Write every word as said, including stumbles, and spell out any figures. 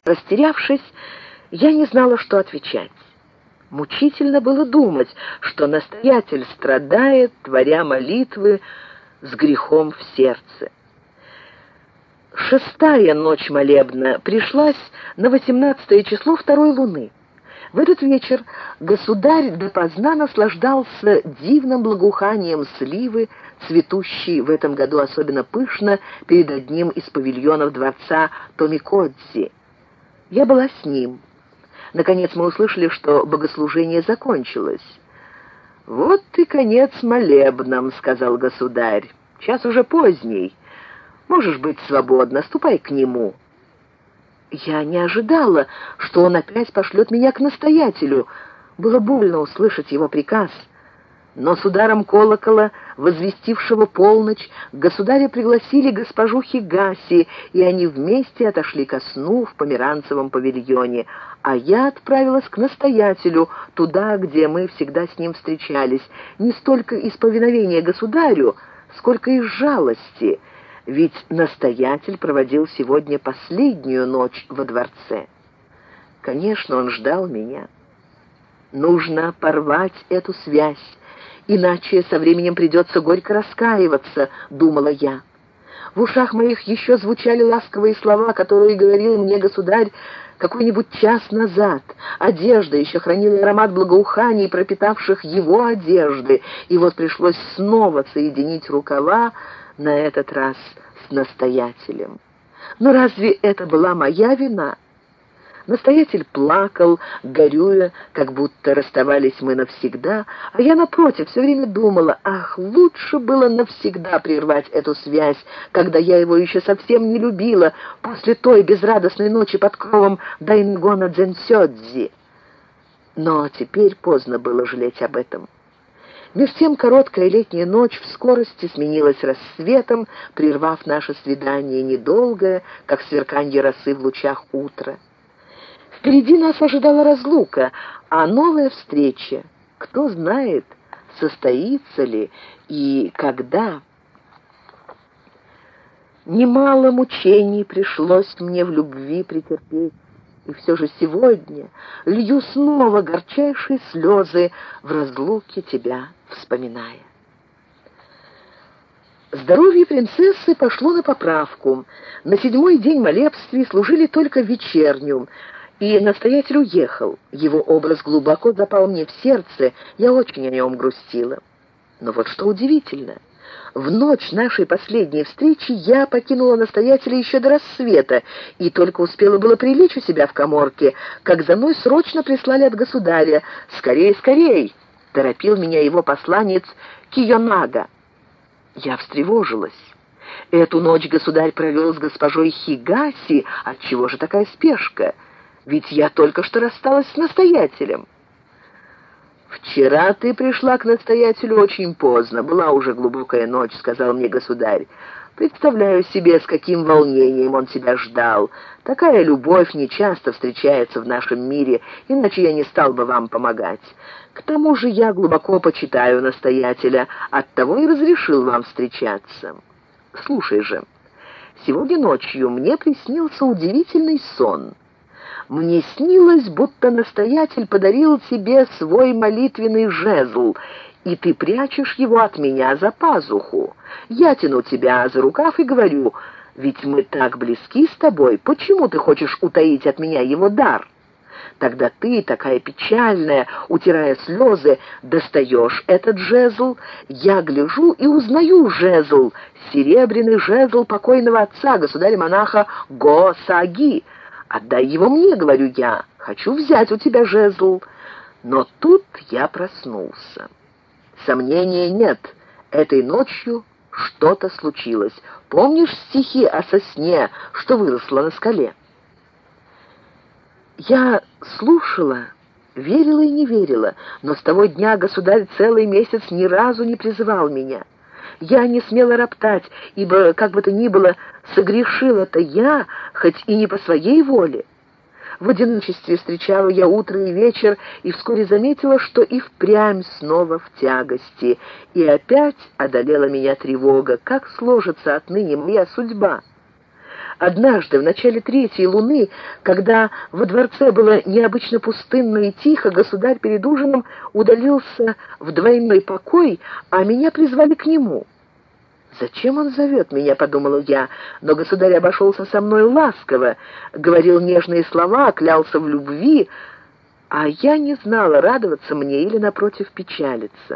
Растерявшись, я не знала, что отвечать. Мучительно было думать, что настоятель страдает, творя молитвы с грехом в сердце. Шестая ночь молебна пришлась на восемнадцатое число второй луны. В этот вечер государь допоздна наслаждался дивным благоуханием сливы, цветущей в этом году особенно пышно перед одним из павильонов дворца Томикодзи. Я была с ним. Наконец мы услышали, что богослужение закончилось. «Вот и конец молебнам», — сказал государь. «Час уже поздний. Можешь быть свободна, ступай к нему». Я не ожидала, что он опять пошлет меня к настоятелю. Было больно услышать его приказ. Но с ударом колокола, возвестившего полночь, государя пригласили госпожу Хигаси, и они вместе отошли ко сну в померанцевом павильоне, а я отправилась к настоятелю, туда, где мы всегда с ним встречались, не столько из повиновения государю, сколько из жалости, ведь настоятель проводил сегодня последнюю ночь во дворце. Конечно, он ждал меня. Нужно порвать эту связь, иначе со временем придется горько раскаиваться, думала я. В ушах моих еще звучали ласковые слова, которые говорил мне государь какой-нибудь час назад. Одежда еще хранила аромат благоуханий, пропитавших его одежды, и вот пришлось снова соединить рукава, на этот раз с настоятелем. Но разве это была моя вина? Настоятель плакал, горюя, как будто расставались мы навсегда, а я, напротив, все время думала, ах, лучше было навсегда прервать эту связь, когда я его еще совсем не любила, после той безрадостной ночи под кровом Дайнгона Дзенсёдзи. Но теперь поздно было жалеть об этом. Меж тем короткая летняя ночь в скорости сменилась рассветом, прервав наше свидание недолгое, как сверканье росы в лучах утра. Впереди нас ожидала разлука, а новая встреча, кто знает, состоится ли и когда. Немало мучений пришлось мне в любви претерпеть, и все же сегодня лью снова горчайшие слезы в разлуке тебя вспоминая. Здоровье принцессы пошло на поправку. На седьмой день молебствий служили только вечерню, и настоятель уехал. Его образ глубоко запал мне в сердце, я очень о нем грустила. Но вот что удивительно. В ночь нашей последней встречи я покинула настоятеля еще до рассвета, и только успела было прилечь у себя в каморке, как за мной срочно прислали от государя. «Скорей, скорей!» — торопил меня его посланец Кийонага. Я встревожилась. Эту ночь государь провел с госпожой Хигаси, отчего же такая спешка? Ведь я только что рассталась с настоятелем. «Вчера ты пришла к настоятелю очень поздно, была уже глубокая ночь», — сказал мне государь. «Представляю себе, с каким волнением он тебя ждал. Такая любовь нечасто встречается в нашем мире, иначе я не стал бы вам помогать. К тому же я глубоко почитаю настоятеля, оттого и разрешил вам встречаться. Слушай же, сегодня ночью мне приснился удивительный сон». Мне снилось, будто настоятель подарил тебе свой молитвенный жезл, и ты прячешь его от меня за пазуху. Я тяну тебя за рукав и говорю, ведь мы так близки с тобой, почему ты хочешь утаить от меня его дар? Тогда ты, такая печальная, утирая слезы, достаешь этот жезл, я гляжу и узнаю жезл, серебряный жезл покойного отца, государя-монаха Го-Саги. «Отдай его мне», — говорю я, — «хочу взять у тебя жезл». Но тут я проснулся. Сомнения нет, этой ночью что-то случилось. Помнишь стихи о сосне, что выросло на скале? Я слушала, верила и не верила, но с того дня государь целый месяц ни разу не призывал меня. Я не смела роптать, ибо, как бы то ни было, согрешила-то я, хоть и не по своей воле. В одиночестве встречала я утро и вечер, и вскоре заметила, что и впрямь снова в тягости, и опять одолела меня тревога, как сложится отныне моя судьба. Однажды, в начале третьей луны, когда во дворце было необычно пустынно и тихо, государь перед ужином удалился в двойной покой, а меня призвали к нему. «Зачем он зовет меня?» — подумала я, но государь обошелся со мной ласково, говорил нежные слова, клялся в любви, а я не знала, радоваться мне или, напротив, печалиться.